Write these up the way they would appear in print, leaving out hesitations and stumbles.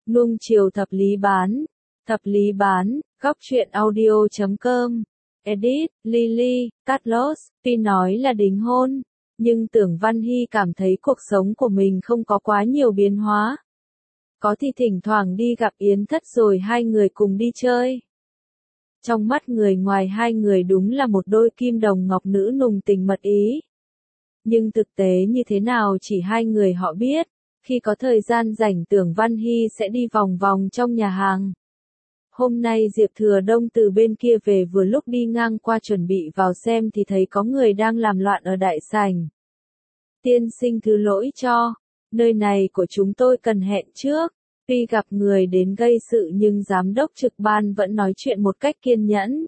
Nuông chiều thập lý bán, góc truyện audio.com, edit, Lily, Carlos, tuy nói là đính hôn, nhưng Tưởng Văn Hy cảm thấy cuộc sống của mình không có quá nhiều biến hóa. Có thì thỉnh thoảng đi gặp Yến Thất rồi hai người cùng đi chơi. Trong mắt người ngoài hai người đúng là một đôi kim đồng ngọc nữ nùng tình mật ý. Nhưng thực tế như thế nào chỉ hai người họ biết, khi có thời gian rảnh Tưởng Văn Hy sẽ đi vòng vòng trong nhà hàng. Hôm nay Diệp Thừa Đông từ bên kia về vừa lúc đi ngang qua chuẩn bị vào xem thì thấy có người đang làm loạn ở đại sảnh. Tiên sinh thứ lỗi cho, nơi này của chúng tôi cần hẹn trước. Tuy gặp người đến gây sự nhưng giám đốc trực ban vẫn nói chuyện một cách kiên nhẫn.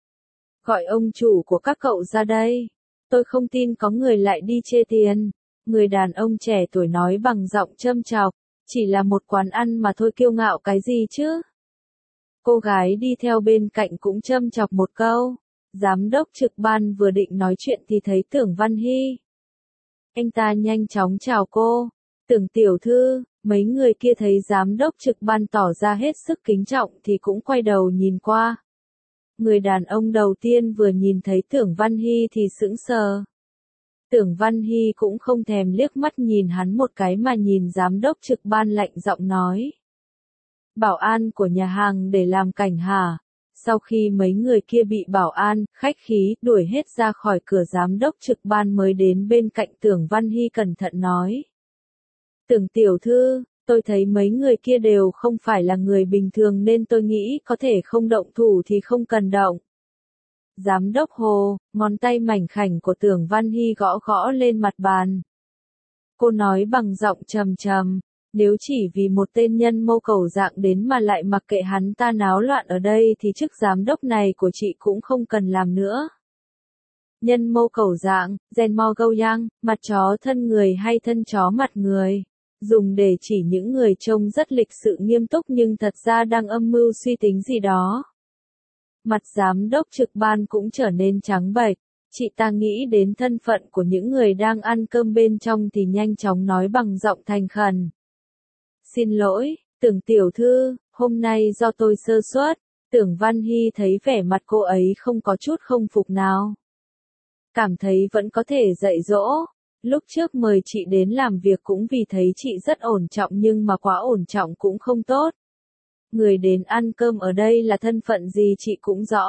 Gọi ông chủ của các cậu ra đây. Tôi không tin có người lại đi chê tiền. Người đàn ông trẻ tuổi nói bằng giọng châm chọc, chỉ là một quán ăn mà thôi kiêu ngạo cái gì chứ. Cô gái đi theo bên cạnh cũng châm chọc một câu. Giám đốc trực ban vừa định nói chuyện thì thấy Tưởng Văn Hy. Anh ta nhanh chóng chào cô. Tưởng tiểu thư. Mấy người kia thấy giám đốc trực ban tỏ ra hết sức kính trọng thì cũng quay đầu nhìn qua. Người đàn ông đầu tiên vừa nhìn thấy Tưởng Văn Hy thì sững sờ. Tưởng Văn Hy cũng không thèm liếc mắt nhìn hắn một cái mà nhìn giám đốc trực ban lạnh giọng nói. Bảo an của nhà hàng để làm cảnh hả? Sau khi mấy người kia bị bảo an, khách khí, đuổi hết ra khỏi cửa giám đốc trực ban mới đến bên cạnh Tưởng Văn Hy cẩn thận nói. Tưởng tiểu thư, tôi thấy mấy người kia đều không phải là người bình thường nên tôi nghĩ có thể không động thủ thì không cần động. Giám đốc Hồ, ngón tay mảnh khảnh của Tưởng Văn Hy gõ gõ lên mặt bàn. Cô nói bằng giọng trầm trầm, nếu chỉ vì một tên nhân mô cầu dạng đến mà lại mặc kệ hắn ta náo loạn ở đây thì chức giám đốc này của chị cũng không cần làm nữa. Nhân mô cầu dạng, gen mo gâu yang, mặt chó thân người hay thân chó mặt người. Dùng để chỉ những người trông rất lịch sự nghiêm túc nhưng thật ra đang âm mưu suy tính gì đó. Mặt giám đốc trực ban cũng trở nên trắng bệch, chị ta nghĩ đến thân phận của những người đang ăn cơm bên trong thì nhanh chóng nói bằng giọng thành khẩn. Xin lỗi, Tưởng tiểu thư, hôm nay do tôi sơ suất. Tưởng Văn Hy thấy vẻ mặt cô ấy không có chút không phục nào. Cảm thấy vẫn có thể dạy dỗ. Lúc trước mời chị đến làm việc cũng vì thấy chị rất ổn trọng nhưng mà quá ổn trọng cũng không tốt. Người đến ăn cơm ở đây là thân phận gì chị cũng rõ.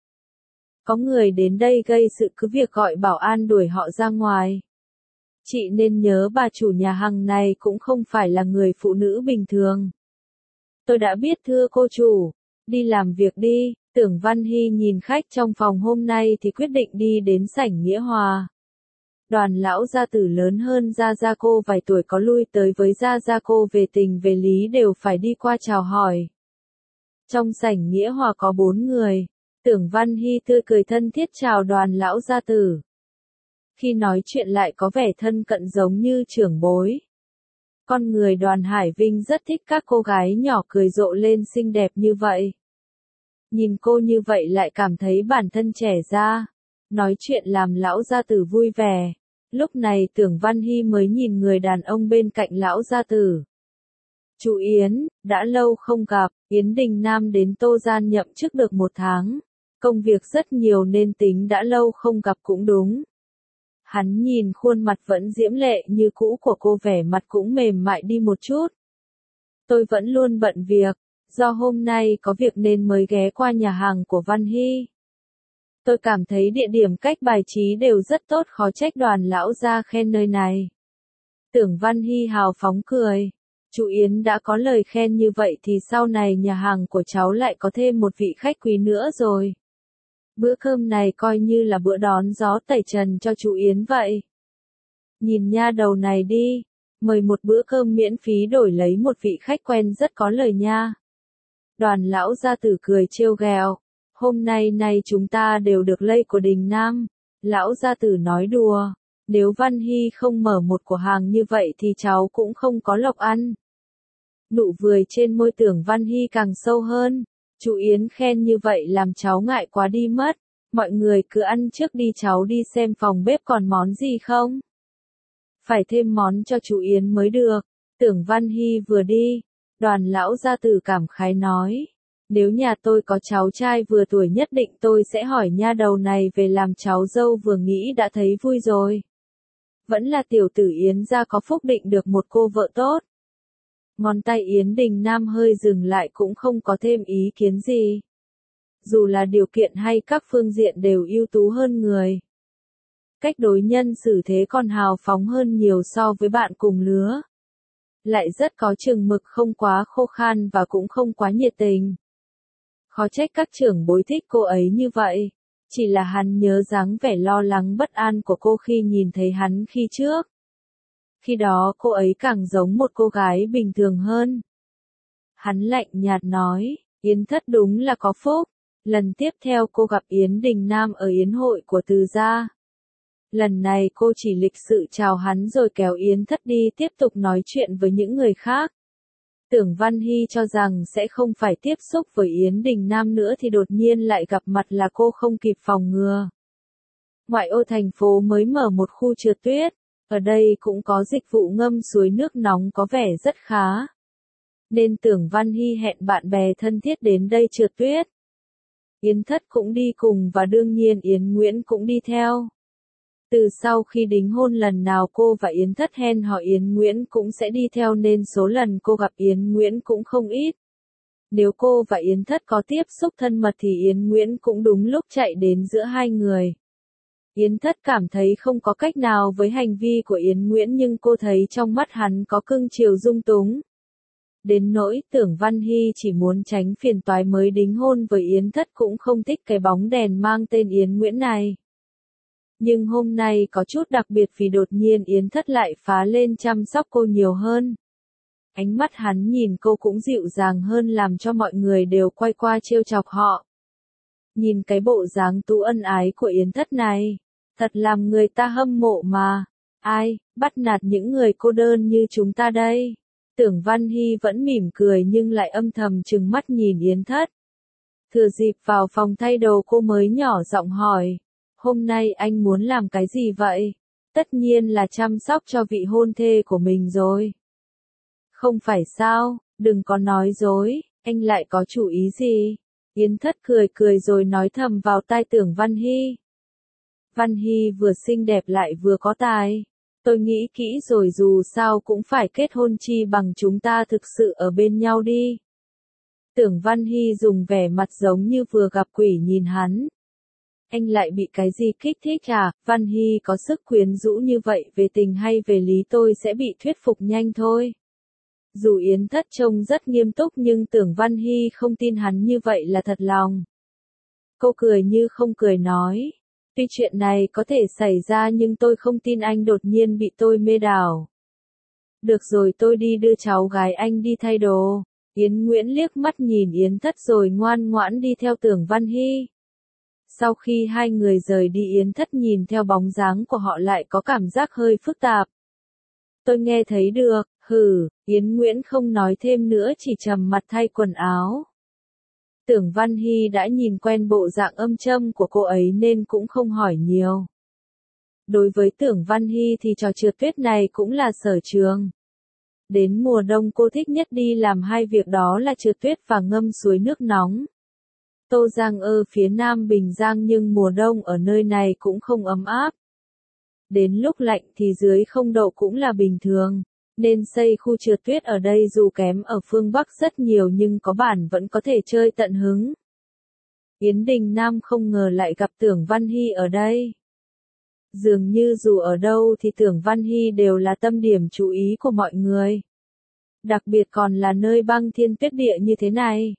Có người đến đây gây sự cứ việc gọi bảo an đuổi họ ra ngoài. Chị nên nhớ bà chủ nhà hàng này cũng không phải là người phụ nữ bình thường. Tôi đã biết thưa cô chủ, đi làm việc đi. Tưởng Văn Hy nhìn khách trong phòng hôm nay thì quyết định đi đến sảnh Nghĩa Hòa. Đoàn lão gia tử lớn hơn Gia Gia cô vài tuổi có lui tới với Gia Gia cô về tình về lý đều phải đi qua chào hỏi. Trong sảnh Nghĩa Hòa có 4 người, Tưởng Văn Hy tươi cười thân thiết chào đoàn lão gia tử. Khi nói chuyện lại có vẻ thân cận giống như trưởng bối. Con người Đoàn Hải Vinh rất thích các cô gái nhỏ cười rộ lên xinh đẹp như vậy. Nhìn cô như vậy lại cảm thấy bản thân trẻ ra. Nói chuyện làm lão gia tử vui vẻ. Lúc này Tưởng Văn Hy mới nhìn người đàn ông bên cạnh lão gia tử. Chú Yến, đã lâu không gặp, Yến Đình Nam đến Tô Gian nhậm chức được 1 tháng. Công việc rất nhiều nên tính đã lâu không gặp cũng đúng. Hắn nhìn khuôn mặt vẫn diễm lệ như cũ của cô vẻ mặt cũng mềm mại đi một chút. Tôi vẫn luôn bận việc, do hôm nay có việc nên mới ghé qua nhà hàng của Văn Hy. Tôi cảm thấy địa điểm cách bài trí đều rất tốt khó trách đoàn lão gia khen nơi này. Tưởng Văn Hy hào phóng cười. Chú Yến đã có lời khen như vậy thì sau này nhà hàng của cháu lại có thêm một vị khách quý nữa rồi. Bữa cơm này coi như là bữa đón gió tẩy trần cho chú Yến vậy. Nhìn nha đầu này đi, mời một bữa cơm miễn phí đổi lấy một vị khách quen rất có lời nha. Đoàn lão gia tử cười trêu ghẹo. Hôm nay chúng ta đều được lây của Đình Nam. Lão gia tử nói đùa. Nếu Văn Hy không mở một cửa hàng như vậy thì cháu cũng không có lộc ăn. Nụ cười trên môi Tưởng Văn Hy càng sâu hơn. Chú Yến khen như vậy làm cháu ngại quá đi mất. Mọi người cứ ăn trước đi cháu đi xem phòng bếp còn món gì không. Phải thêm món cho chú Yến mới được. Tưởng Văn Hy vừa đi. Đoàn lão gia tử cảm khái nói. Nếu nhà tôi có cháu trai vừa tuổi nhất định tôi sẽ hỏi nha đầu này về làm cháu dâu, vừa nghĩ đã thấy vui rồi. Vẫn là tiểu tử Yến gia có phúc định được một cô vợ tốt. Ngón tay Yến Đình Nam hơi dừng lại, cũng không có thêm ý kiến gì. Dù là điều kiện hay các phương diện đều ưu tú hơn người. Cách đối nhân xử thế còn hào phóng hơn nhiều so với bạn cùng lứa. Lại rất có chừng mực, không quá khô khan và cũng không quá nhiệt tình. Khó trách các trưởng bối thích cô ấy như vậy. Chỉ là hắn nhớ dáng vẻ lo lắng bất an của cô khi nhìn thấy hắn khi trước. Khi đó cô ấy càng giống một cô gái bình thường hơn. Hắn lạnh nhạt nói, Yến thất đúng là có phúc. Lần tiếp theo cô gặp Yến Đình Nam ở yến hội của Từ gia. Lần này cô chỉ lịch sự chào hắn rồi kéo Yến thất đi tiếp tục nói chuyện với những người khác. Tưởng Văn Hy cho rằng sẽ không phải tiếp xúc với Yến Đình Nam nữa thì đột nhiên lại gặp mặt là cô không kịp phòng ngừa. Ngoại ô thành phố mới mở một khu trượt tuyết, ở đây cũng có dịch vụ ngâm suối nước nóng có vẻ rất khá. Nên Tưởng Văn Hy hẹn bạn bè thân thiết đến đây trượt tuyết. Yến thất cũng đi cùng và đương nhiên Yến Nguyễn cũng đi theo. Từ sau khi đính hôn lần nào cô và Yến thất hẹn hò Yến Nguyễn cũng sẽ đi theo nên số lần cô gặp Yến Nguyễn cũng không ít. Nếu cô và Yến thất có tiếp xúc thân mật thì Yến Nguyễn cũng đúng lúc chạy đến giữa hai người. Yến thất cảm thấy không có cách nào với hành vi của Yến Nguyễn, nhưng cô thấy trong mắt hắn có cưng chiều dung túng. Đến nỗi Tưởng Văn Hy chỉ muốn tránh phiền toái mới đính hôn với Yến thất, cũng không thích cái bóng đèn mang tên Yến Nguyễn này. Nhưng hôm nay có chút đặc biệt vì đột nhiên Yến thất lại phá lên chăm sóc cô nhiều hơn. Ánh mắt hắn nhìn cô cũng dịu dàng hơn, làm cho mọi người đều quay qua trêu chọc họ. Nhìn cái bộ dáng tú ân ái của Yến thất này, thật làm người ta hâm mộ mà. Ai, bắt nạt những người cô đơn như chúng ta đây. Tưởng Văn Hy vẫn mỉm cười nhưng lại âm thầm trừng mắt nhìn Yến thất. Thừa dịp vào phòng thay đồ cô mới nhỏ giọng hỏi. Hôm nay anh muốn làm cái gì vậy? Tất nhiên là chăm sóc cho vị hôn thê của mình rồi. Không phải sao, đừng có nói dối, anh lại có chủ ý gì? Yến thất cười cười rồi nói thầm vào tai Tưởng Văn Hy. Văn Hy vừa xinh đẹp lại vừa có tài. Tôi nghĩ kỹ rồi, dù sao cũng phải kết hôn, chi bằng chúng ta thực sự ở bên nhau đi. Tưởng Văn Hy dùng vẻ mặt giống như vừa gặp quỷ nhìn hắn. Anh lại bị cái gì kích thích à? Văn Hy có sức quyến rũ như vậy, về tình hay về lý tôi sẽ bị thuyết phục nhanh thôi. Dù Yến thất trông rất nghiêm túc nhưng Tưởng Văn Hy không tin hắn như vậy là thật lòng. Cô cười như không cười nói. Tuy chuyện này có thể xảy ra nhưng tôi không tin anh đột nhiên bị tôi mê đảo. Được rồi, tôi đi đưa cháu gái anh đi thay đồ. Yến Nguyễn liếc mắt nhìn Yến thất rồi ngoan ngoãn đi theo Tưởng Văn Hy. Sau khi hai người rời đi, Yến thất nhìn theo bóng dáng của họ lại có cảm giác hơi phức tạp. Tôi nghe thấy được, Yến Nguyễn không nói thêm nữa, chỉ trầm mặt thay quần áo. Tưởng Văn Hy đã nhìn quen bộ dạng âm châm của cô ấy nên cũng không hỏi nhiều. Đối với Tưởng Văn Hy thì trò trượt tuyết này cũng là sở trường. Đến mùa đông cô thích nhất đi làm hai việc đó là trượt tuyết và ngâm suối nước nóng. Tô Giang ở phía nam Bình Giang nhưng mùa đông ở nơi này cũng không ấm áp. Đến lúc lạnh thì dưới 0 độ cũng là bình thường. Nên xây khu trượt tuyết ở đây dù kém ở phương Bắc rất nhiều nhưng có bản vẫn có thể chơi tận hứng. Yến Đình Nam không ngờ lại gặp Tưởng Văn Hy ở đây. Dường như dù ở đâu thì Tưởng Văn Hy đều là tâm điểm chú ý của mọi người. Đặc biệt còn là nơi băng thiên tuyết địa như thế này.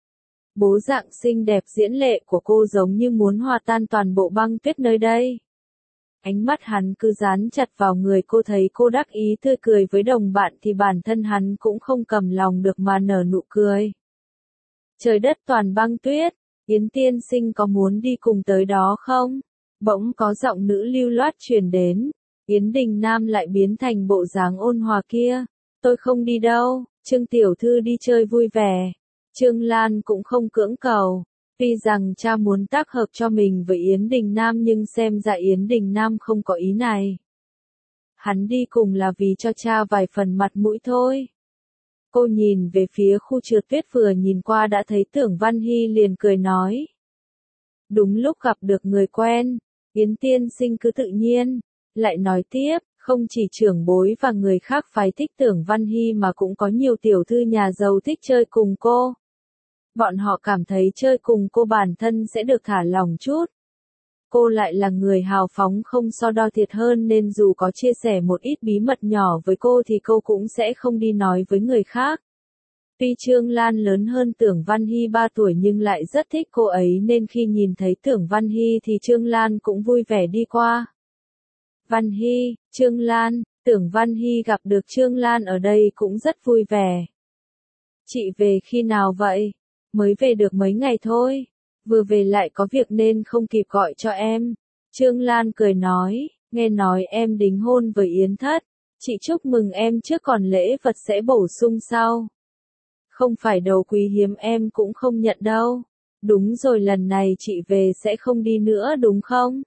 Bố dạng xinh đẹp diễm lệ của cô giống như muốn hòa tan toàn bộ băng tuyết nơi đây. Ánh mắt hắn cứ dán chặt vào người cô, thấy cô đắc ý tươi cười với đồng bạn thì bản thân hắn cũng không cầm lòng được mà nở nụ cười. Trời đất toàn băng tuyết, Yến tiên sinh có muốn đi cùng tới đó không? Bỗng có giọng nữ lưu loát truyền đến. Yến Đình Nam lại biến thành bộ dáng ôn hòa kia. Tôi không đi đâu, Trương tiểu thư đi chơi vui vẻ. Trương Lan cũng không cưỡng cầu. Tuy rằng cha muốn tác hợp cho mình với Yến Đình Nam nhưng xem ra Yến Đình Nam không có ý này. Hắn đi cùng là vì cho cha vài phần mặt mũi thôi. Cô nhìn về phía khu trượt tuyết vừa nhìn qua đã thấy Tưởng Văn Hy liền cười nói. Đúng lúc gặp được người quen, Yến tiên sinh cứ tự nhiên, lại nói tiếp, không chỉ trưởng bối và người khác phái thích Tưởng Văn Hy mà cũng có nhiều tiểu thư nhà giàu thích chơi cùng cô. Bọn họ cảm thấy chơi cùng cô bản thân sẽ được thả lỏng chút. Cô lại là người hào phóng không so đo thiệt hơn nên dù có chia sẻ một ít bí mật nhỏ với cô thì cô cũng sẽ không đi nói với người khác. Tuy Trương Lan lớn hơn Tưởng Văn Hy 3 tuổi nhưng lại rất thích cô ấy nên khi nhìn thấy Tưởng Văn Hy thì Trương Lan cũng vui vẻ đi qua. Văn Hy, Trương Lan, Tưởng Văn Hy gặp được Trương Lan ở đây cũng rất vui vẻ. Chị về khi nào vậy? Mới về được mấy ngày thôi. Vừa về lại có việc nên không kịp gọi cho em. Trương Lan cười nói, nghe nói em đính hôn với Yến Thất. Chị chúc mừng em trước còn lễ vật sẽ bổ sung sau. Không phải đồ quý hiếm em cũng không nhận đâu. Đúng rồi lần này chị về sẽ không đi nữa đúng không?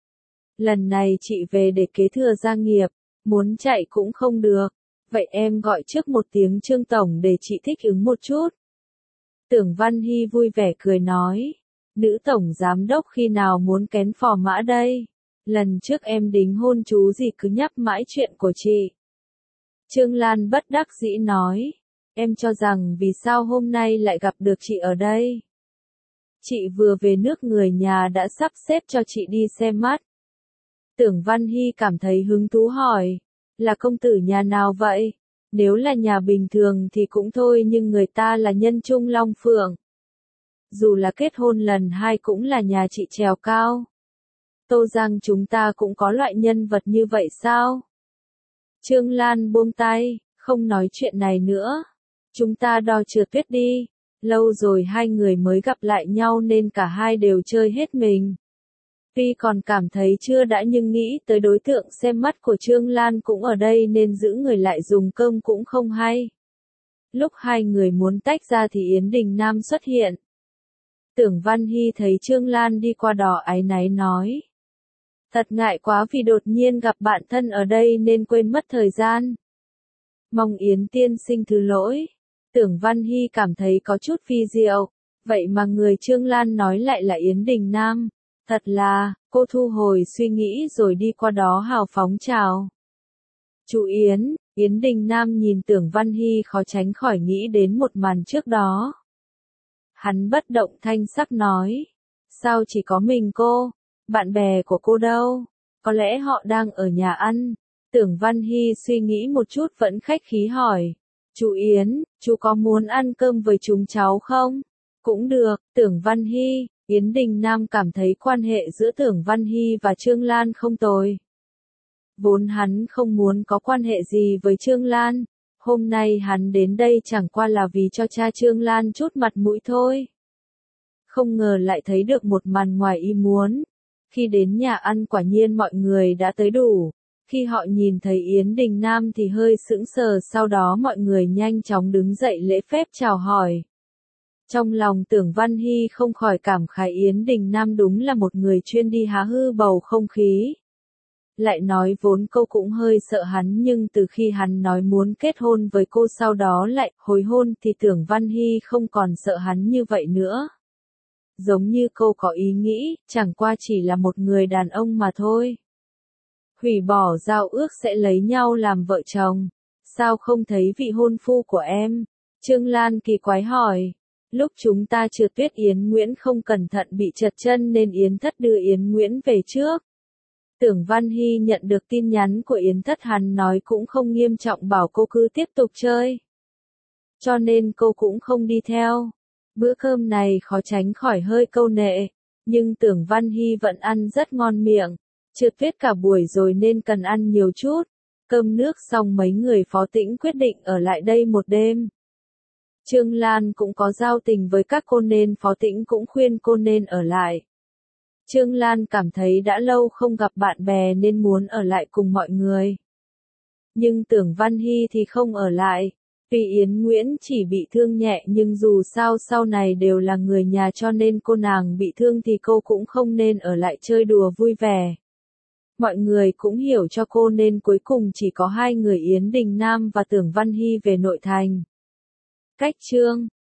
Lần này chị về để kế thừa gia nghiệp, muốn chạy cũng không được. Vậy em gọi trước một tiếng Trương Tổng để chị thích ứng một chút. Tưởng Văn Hy vui vẻ cười nói. Nữ tổng giám đốc khi nào muốn kén phò mã đây? Lần trước em đính hôn chú gì cứ nhắc mãi chuyện của chị. Trương Lan bất đắc dĩ nói. Em cho rằng vì sao hôm nay lại gặp được chị ở đây? Chị vừa về nước người nhà đã sắp xếp cho chị đi xem mắt. Tưởng Văn Hy cảm thấy hứng thú hỏi. Là công tử nhà nào vậy? Nếu là nhà bình thường thì cũng thôi nhưng người ta là nhân trung Long Phượng. Dù là kết hôn lần 2 cũng là nhà chị trèo cao. Tô Giang chúng ta cũng có loại nhân vật như vậy sao? Trương Lan buông tay, không nói chuyện này nữa. Chúng ta đo trượt tuyết đi. Lâu rồi hai người mới gặp lại nhau nên cả hai đều chơi hết mình. Tuy còn cảm thấy chưa đã nhưng nghĩ tới đối tượng xem mắt của Trương Lan cũng ở đây nên giữ người lại dùng cơm cũng không hay. Lúc hai người muốn tách ra thì Yến Đình Nam xuất hiện. Tưởng Văn Hy thấy Trương Lan đi qua đỏ áy náy nói. Thật ngại quá vì đột nhiên gặp bạn thân ở đây nên quên mất thời gian. Mong Yến tiên sinh thứ lỗi. Tưởng Văn Hy cảm thấy có chút phi diệu. Vậy mà người Trương Lan nói lại là Yến Đình Nam. Thật là, cô thu hồi suy nghĩ rồi đi qua đó hào phóng chào. Chú Yến, Yến Đình Nam nhìn Tưởng Văn Hy khó tránh khỏi nghĩ đến một màn trước đó. Hắn bất động thanh sắc nói. Sao chỉ có mình cô? Bạn bè của cô đâu? Có lẽ họ đang ở nhà ăn. Tưởng Văn Hy suy nghĩ một chút vẫn khách khí hỏi. Chú Yến, chú có muốn ăn cơm với chúng cháu không? Cũng được, Tưởng Văn Hy. Yến Đình Nam cảm thấy quan hệ giữa Tưởng Văn Hy và Trương Lan không tồi. Vốn hắn không muốn có quan hệ gì với Trương Lan. Hôm nay hắn đến đây chẳng qua là vì cho cha Trương Lan chút mặt mũi thôi. Không ngờ lại thấy được một màn ngoài ý muốn. Khi đến nhà ăn quả nhiên mọi người đã tới đủ. Khi họ nhìn thấy Yến Đình Nam thì hơi sững sờ sau đó mọi người nhanh chóng đứng dậy lễ phép chào hỏi. Trong lòng Tưởng Văn Hy không khỏi cảm khái Yến Đình Nam đúng là một người chuyên đi há hư bầu không khí. Lại nói vốn cô cũng hơi sợ hắn nhưng từ khi hắn nói muốn kết hôn với cô sau đó lại hồi hôn thì Tưởng Văn Hy không còn sợ hắn như vậy nữa. Giống như cô có ý nghĩ, chẳng qua chỉ là một người đàn ông mà thôi. Hủy bỏ giao ước sẽ lấy nhau làm vợ chồng. Sao không thấy vị hôn phu của em? Trương Lan kỳ quái hỏi. Lúc chúng ta trượt tuyết Yến Nguyễn không cẩn thận bị trật chân nên Yến Thất đưa Yến Nguyễn về trước. Tưởng Văn Hy nhận được tin nhắn của Yến Thất hắn nói cũng không nghiêm trọng bảo cô cứ tiếp tục chơi. Cho nên cô cũng không đi theo. Bữa cơm này khó tránh khỏi hơi câu nệ. Nhưng Tưởng Văn Hy vẫn ăn rất ngon miệng. Trượt tuyết cả buổi rồi nên cần ăn nhiều chút. Cơm nước xong mấy người Phó Tĩnh quyết định ở lại đây một đêm. Trương Lan cũng có giao tình với các cô nên Phó Tĩnh cũng khuyên cô nên ở lại. Trương Lan cảm thấy đã lâu không gặp bạn bè nên muốn ở lại cùng mọi người. Nhưng Tưởng Văn Hy thì không ở lại. Tuy Yến Nguyễn chỉ bị thương nhẹ nhưng dù sao sau này đều là người nhà cho nên cô nàng bị thương thì cô cũng không nên ở lại chơi đùa vui vẻ. Mọi người cũng hiểu cho cô nên cuối cùng chỉ có hai người Yến Đình Nam và Tưởng Văn Hy về nội thành. Cách chương